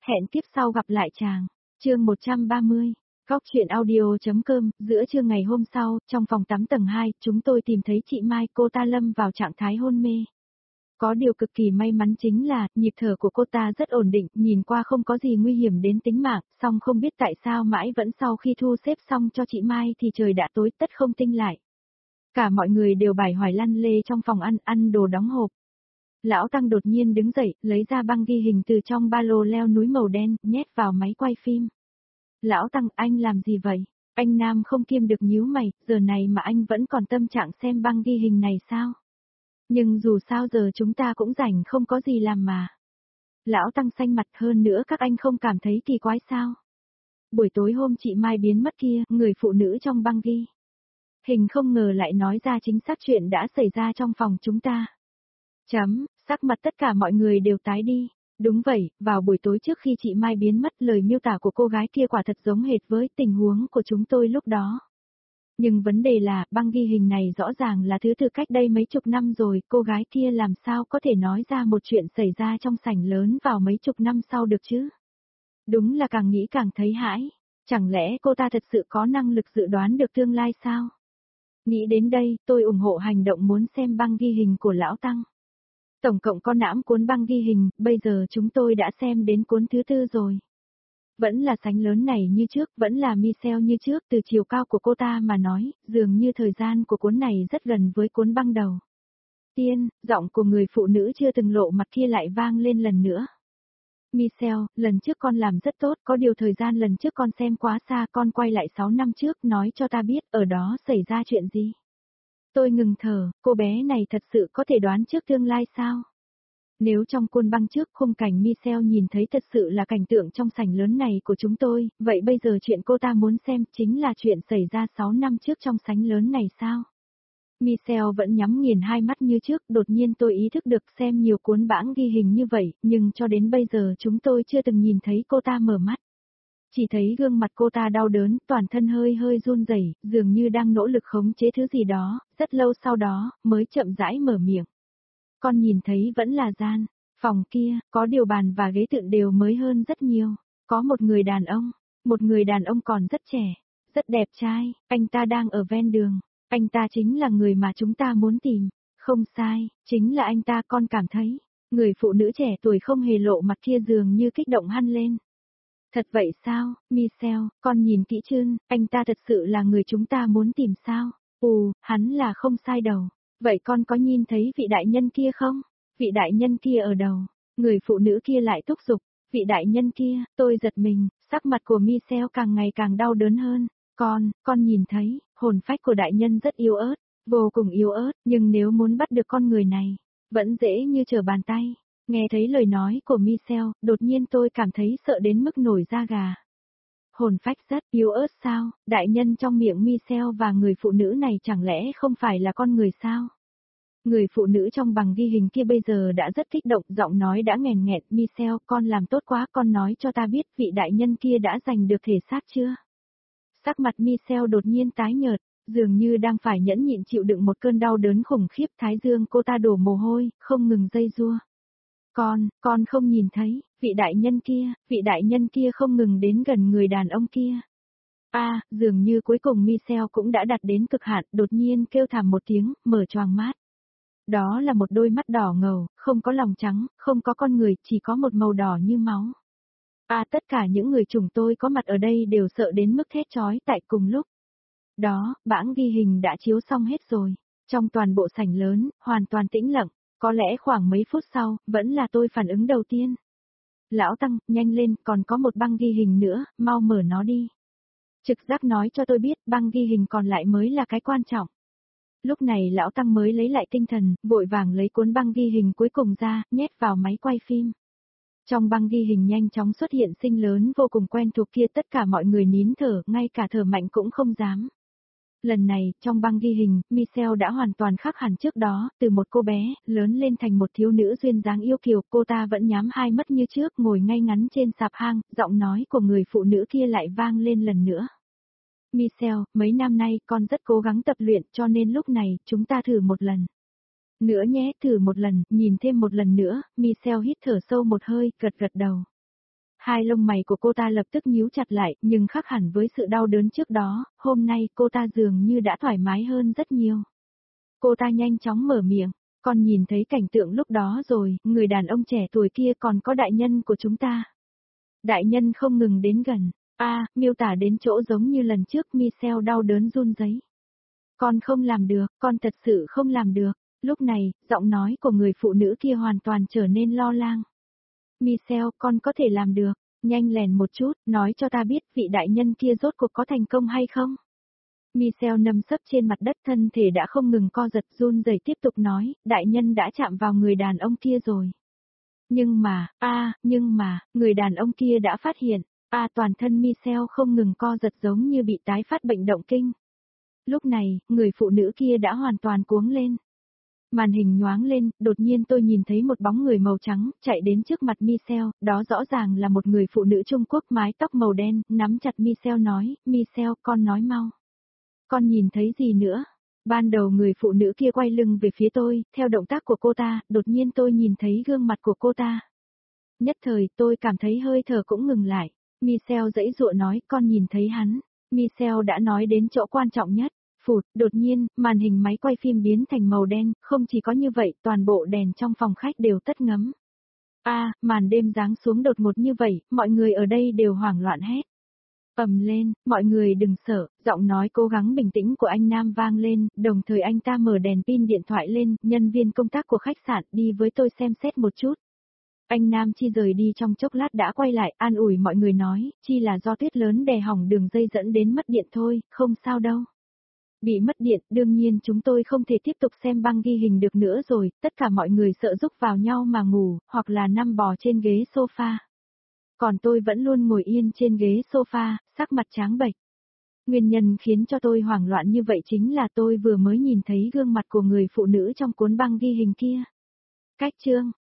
Hẹn kiếp sau gặp lại chàng. Chương 130. Góc truyện audio.com. Giữa trưa ngày hôm sau, trong phòng tắm tầng 2, chúng tôi tìm thấy chị Mai, cô ta lâm vào trạng thái hôn mê. Có điều cực kỳ may mắn chính là, nhịp thở của cô ta rất ổn định, nhìn qua không có gì nguy hiểm đến tính mạng, song không biết tại sao mãi vẫn sau khi thu xếp xong cho chị Mai thì trời đã tối tất không tinh lại. Cả mọi người đều bải hoài lăn lê trong phòng ăn đồ đóng hộp. Lão Tăng đột nhiên đứng dậy, lấy ra băng ghi hình từ trong ba lô leo núi màu đen, nhét vào máy quay phim. Lão Tăng, anh làm gì vậy? Anh Nam không kiềm được nhíu mày, giờ này mà anh vẫn còn tâm trạng xem băng ghi hình này sao? Nhưng dù sao giờ chúng ta cũng rảnh không có gì làm mà. Lão Tăng xanh mặt, hơn nữa các anh không cảm thấy kỳ quái sao? Buổi tối hôm chị Mai biến mất kia, người phụ nữ trong băng ghi hình không ngờ lại nói ra chính xác chuyện đã xảy ra trong phòng chúng ta. Sắc mặt tất cả mọi người đều tái đi. Đúng vậy, vào buổi tối trước khi chị Mai biến mất, lời miêu tả của cô gái kia quả thật giống hệt với tình huống của chúng tôi lúc đó. Nhưng vấn đề là, băng ghi hình này rõ ràng là thứ từ cách đây mấy chục năm rồi, cô gái kia làm sao có thể nói ra một chuyện xảy ra trong sảnh lớn vào mấy chục năm sau được chứ? Đúng là càng nghĩ càng thấy hãi. Chẳng lẽ cô ta thật sự có năng lực dự đoán được tương lai sao? Nghĩ đến đây, tôi ủng hộ hành động muốn xem băng ghi hình của Lão Tăng. Tổng cộng có 5 cuốn băng ghi hình, bây giờ chúng tôi đã xem đến cuốn thứ 4 rồi. Vẫn là sánh lớn này như trước, vẫn là Michelle như trước, từ chiều cao của cô ta mà nói, dường như thời gian của cuốn này rất gần với cuốn băng đầu. Tiên, giọng của người phụ nữ chưa từng lộ mặt kia lại vang lên lần nữa. Michelle, lần trước con làm rất tốt, có điều thời gian lần trước con xem quá xa, con quay lại 6 năm trước, nói cho ta biết, ở đó xảy ra chuyện gì. Tôi ngừng thở, cô bé này thật sự có thể đoán trước tương lai sao? Nếu trong cuốn băng trước khung cảnh Michelle nhìn thấy thật sự là cảnh tượng trong sảnh lớn này của chúng tôi, vậy bây giờ chuyện cô ta muốn xem chính là chuyện xảy ra 6 năm trước trong sảnh lớn này sao? Michelle vẫn nhắm nghiền hai mắt như trước, đột nhiên tôi ý thức được xem nhiều cuốn bảng ghi hình như vậy, nhưng cho đến bây giờ chúng tôi chưa từng nhìn thấy cô ta mở mắt. Chỉ thấy gương mặt cô ta đau đớn, toàn thân hơi hơi run rẩy, dường như đang nỗ lực khống chế thứ gì đó, rất lâu sau đó, mới chậm rãi mở miệng. Con nhìn thấy vẫn là gian, phòng kia, có điều bàn và ghế tượng đều mới hơn rất nhiều. Có một người đàn ông còn rất trẻ, rất đẹp trai, anh ta đang ở ven đường, anh ta chính là người mà chúng ta muốn tìm. Không sai, chính là anh ta, con cảm thấy. Người phụ nữ trẻ tuổi không hề lộ mặt kia dường như kích động hẳn lên. Thật vậy sao, Michelle, con nhìn kỹ chưn, anh ta thật sự là người chúng ta muốn tìm sao? Hắn là không sai đâu. Vậy con có nhìn thấy vị đại nhân kia không? Vị đại nhân kia ở đâu? Người phụ nữ kia lại thúc giục. Vị đại nhân kia, tôi giật mình, sắc mặt của Michelle càng ngày càng đau đớn hơn. Con nhìn thấy, hồn phách của đại nhân rất yếu ớt, vô cùng yếu ớt, nhưng nếu muốn bắt được con người này, vẫn dễ như trở bàn tay. Nghe thấy lời nói của Michelle, đột nhiên tôi cảm thấy sợ đến mức nổi da gà. Hồn phách rất yếu ớt sao? Đại nhân trong miệng Michelle và người phụ nữ này chẳng lẽ không phải là con người sao? Người phụ nữ trong bằng ghi hình kia bây giờ đã rất kích động, giọng nói đã nghẹn nghẹn. Michelle, con làm tốt quá, con nói cho ta biết vị đại nhân kia đã giành được thể xác chưa? Sắc mặt Michelle đột nhiên tái nhợt, dường như đang phải nhẫn nhịn chịu đựng một cơn đau đớn khủng khiếp, thái dương cô ta đổ mồ hôi, không ngừng giãy giụa. Con không nhìn thấy, vị đại nhân kia không ngừng đến gần người đàn ông kia. Dường như cuối cùng Michelle cũng đã đạt đến cực hạn, đột nhiên kêu thảm một tiếng, mở choàng mắt. Đó là một đôi mắt đỏ ngầu, không có lòng trắng, không có con người, chỉ có một màu đỏ như máu. Tất cả những người chúng tôi có mặt ở đây đều sợ đến mức thét chói tại cùng lúc. Đó, bảng ghi hình đã chiếu xong hết rồi. Trong toàn bộ sảnh lớn, hoàn toàn tĩnh lặng. Có lẽ khoảng mấy phút sau, vẫn là tôi phản ứng đầu tiên. Lão Tăng, nhanh lên, còn có một băng ghi hình nữa, mau mở nó đi. Trực giác nói cho tôi biết, băng ghi hình còn lại mới là cái quan trọng. Lúc này Lão Tăng mới lấy lại tinh thần, vội vàng lấy cuốn băng ghi hình cuối cùng ra, nhét vào máy quay phim. Trong băng ghi hình nhanh chóng xuất hiện sinh lớn vô cùng quen thuộc kia, tất cả mọi người nín thở, ngay cả thở mạnh cũng không dám. Lần này, trong băng ghi hình, Michelle đã hoàn toàn khác hẳn trước đó, từ một cô bé, lớn lên thành một thiếu nữ duyên dáng yêu kiều, cô ta vẫn nhắm hai mắt như trước, ngồi ngay ngắn trên sạp hang, giọng nói của người phụ nữ kia lại vang lên lần nữa. Michelle, mấy năm nay con rất cố gắng tập luyện, cho nên lúc này, chúng ta thử một lần. Nữa nhé, thử một lần, nhìn thêm một lần nữa. Michelle hít thở sâu một hơi, gật gật đầu. Hai lông mày của cô ta lập tức nhíu chặt lại, nhưng khác hẳn với sự đau đớn trước đó, hôm nay cô ta dường như đã thoải mái hơn rất nhiều. Cô ta nhanh chóng mở miệng, con nhìn thấy cảnh tượng lúc đó rồi, người đàn ông trẻ tuổi kia còn có đại nhân của chúng ta. Đại nhân không ngừng đến gần, miêu tả đến chỗ giống như lần trước Michelle đau đớn run rẩy. Con không làm được, con thật sự không làm được. Lúc này, giọng nói của người phụ nữ kia hoàn toàn trở nên lo lắng. Michelle, con có thể làm được, nhanh lèn một chút, nói cho ta biết vị đại nhân kia rốt cuộc có thành công hay không. Michelle nằm sấp trên mặt đất, thân thể đã không ngừng co giật, run rẩy tiếp tục nói, đại nhân đã chạm vào người đàn ông kia rồi. Nhưng mà, người đàn ông kia đã phát hiện, toàn thân Michelle không ngừng co giật giống như bị tái phát bệnh động kinh. Lúc này, người phụ nữ kia đã hoàn toàn cuống lên. Màn hình nhoáng lên, đột nhiên tôi nhìn thấy một bóng người màu trắng, chạy đến trước mặt Michelle, đó rõ ràng là một người phụ nữ Trung Quốc mái tóc màu đen, nắm chặt Michelle nói, Michelle, con nói mau. Con nhìn thấy gì nữa? Ban đầu người phụ nữ kia quay lưng về phía tôi, theo động tác của cô ta, đột nhiên tôi nhìn thấy gương mặt của cô ta. Nhất thời, tôi cảm thấy hơi thở cũng ngừng lại. Michelle giãy giụa nói, con nhìn thấy hắn. Michelle đã nói đến chỗ quan trọng nhất. Phụt, đột nhiên, màn hình máy quay phim biến thành màu đen, không chỉ có như vậy, toàn bộ đèn trong phòng khách đều tắt ngấm. Màn đêm giáng xuống đột ngột như vậy, mọi người ở đây đều hoảng loạn hét. Ầm lên, mọi người đừng sợ, giọng nói cố gắng bình tĩnh của anh Nam vang lên, đồng thời anh ta mở đèn pin điện thoại lên, nhân viên công tác của khách sạn đi với tôi xem xét một chút. Anh Nam Chi rời đi trong chốc lát đã quay lại, an ủi mọi người nói, Chi là do tuyết lớn đè hỏng đường dây dẫn đến mất điện thôi, không sao đâu. Bị mất điện, đương nhiên chúng tôi không thể tiếp tục xem băng ghi hình được nữa rồi, tất cả mọi người sợ rúc vào nhau mà ngủ, hoặc là nằm bò trên ghế sofa. Còn tôi vẫn luôn ngồi yên trên ghế sofa, sắc mặt trắng bệch. Nguyên nhân khiến cho tôi hoảng loạn như vậy chính là tôi vừa mới nhìn thấy gương mặt của người phụ nữ trong cuốn băng ghi hình kia. Cách chương